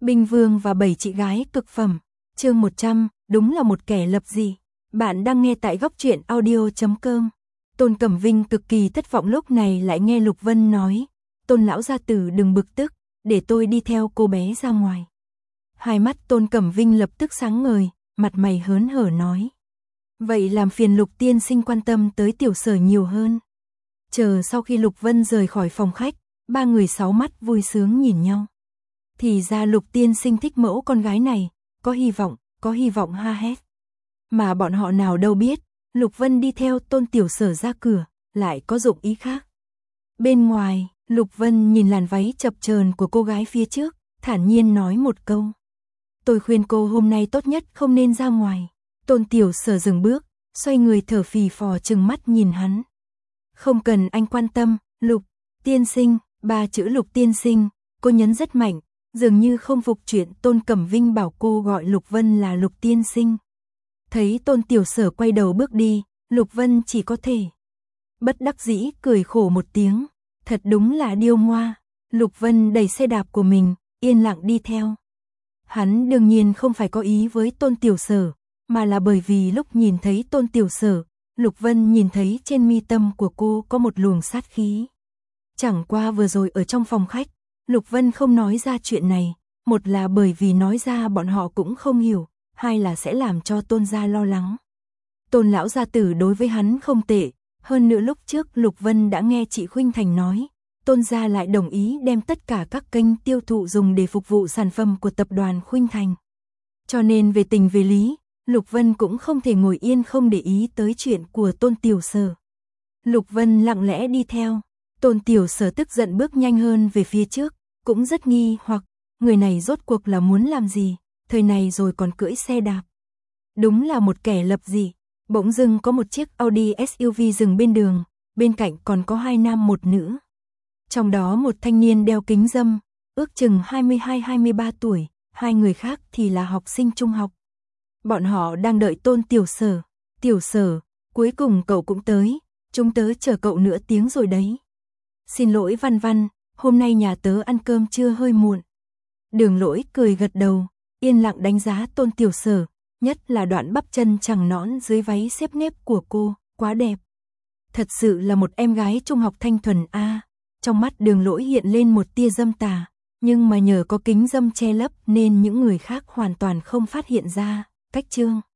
Binh Vương và 7 chị gái cực phẩm. Chương 100, đúng là một kẻ lập dị. Bạn đang nghe tại góc truyện audio.com. Tôn Cẩm Vinh cực kỳ thất vọng lúc này lại nghe Lục Vân nói, Tôn lão gia tử đừng bực tức, để tôi đi theo cô bé ra ngoài. Hai mắt Tôn Cẩm Vinh lập tức sáng ngời, mặt mày hớn hở nói. Vậy làm phiền Lục tiên sinh quan tâm tới tiểu Sở nhiều hơn. Chờ sau khi Lục Vân rời khỏi phòng khách, ba người sáu mắt vui sướng nhìn nhau. Thì ra Lục tiên sinh thích mẫu con gái này, có hy vọng ha hét. Mà bọn họ nào đâu biết, Lục Vân đi theo Tôn tiểu Sở ra cửa, lại có dụng ý khác. Bên ngoài, Lục Vân nhìn làn váy chập chờn của cô gái phía trước, thản nhiên nói một câu. Tôi khuyên cô hôm nay tốt nhất không nên ra ngoài. Tôn tiểu Sở dừng bước, xoay người thở phì phò trừng mắt nhìn hắn. Không cần anh quan tâm, Lục tiên sinh, ba chữ Lục tiên sinh, cô nhấn rất mạnh, dường như không phục chuyện Tôn Cẩm Vinh bảo cô gọi Lục Vân là Lục tiên sinh. Thấy Tôn tiểu Sở quay đầu bước đi, Lục Vân chỉ có thể bất đắc dĩ cười khổ một tiếng, thật đúng là điêu ngoa. Lục Vân đẩy xe đạp của mình, yên lặng đi theo. Hắn đương nhiên không phải có ý với Tôn tiểu Sở, mà là bởi vì lúc nhìn thấy Tôn tiểu Sở, Lục Vân nhìn thấy trên mi tâm của cô có một luồng sát khí. Chẳng qua vừa rồi ở trong phòng khách, Lục Vân không nói ra chuyện này, một là bởi vì nói ra bọn họ cũng không hiểu, hai là sẽ làm cho Tôn gia lo lắng. Tôn lão gia tử đối với hắn không tệ, hơn nữa lúc trước Lục Vân đã nghe chị Khuynh Thành nói, Tôn gia lại đồng ý đem tất cả các kênh tiêu thụ dùng để phục vụ sản phẩm của tập đoàn Khuynh Thành. Cho nên về tình về lý, Lục Vân cũng không thể ngồi yên không để ý tới chuyện của Tôn tiểu Sở. Lục Vân lặng lẽ đi theo, Tôn tiểu Sở tức giận bước nhanh hơn về phía trước, cũng rất nghi hoặc, người này rốt cuộc là muốn làm gì, thời này rồi còn cưỡi xe đạp. Đúng là một kẻ lập dị. Bỗng dưng có một chiếc Audi SUV dừng bên đường, bên cạnh còn có hai nam một nữ. Trong đó một thanh niên đeo kính râm, ước chừng 22-23 tuổi, hai người khác thì là học sinh trung học. Bọn họ đang đợi Tôn tiểu Sở. Tiểu Sở, cuối cùng cậu cũng tới, chúng tớ chờ cậu nửa tiếng rồi đấy. Xin lỗi Văn Văn, hôm nay nhà tớ ăn cơm trưa hơi muộn. Đường Lỗi cười gật đầu, yên lặng đánh giá Tôn tiểu Sở, nhất là đoạn bắp chân chằng nõn dưới váy xếp nếp của cô, quá đẹp. Thật sự là một em gái trung học thanh thuần a. Trong mắt Đường Lỗi hiện lên một tia dâm tà, nhưng mà nhờ có kính dâm che lấp nên những người khác hoàn toàn không phát hiện ra. Cách chương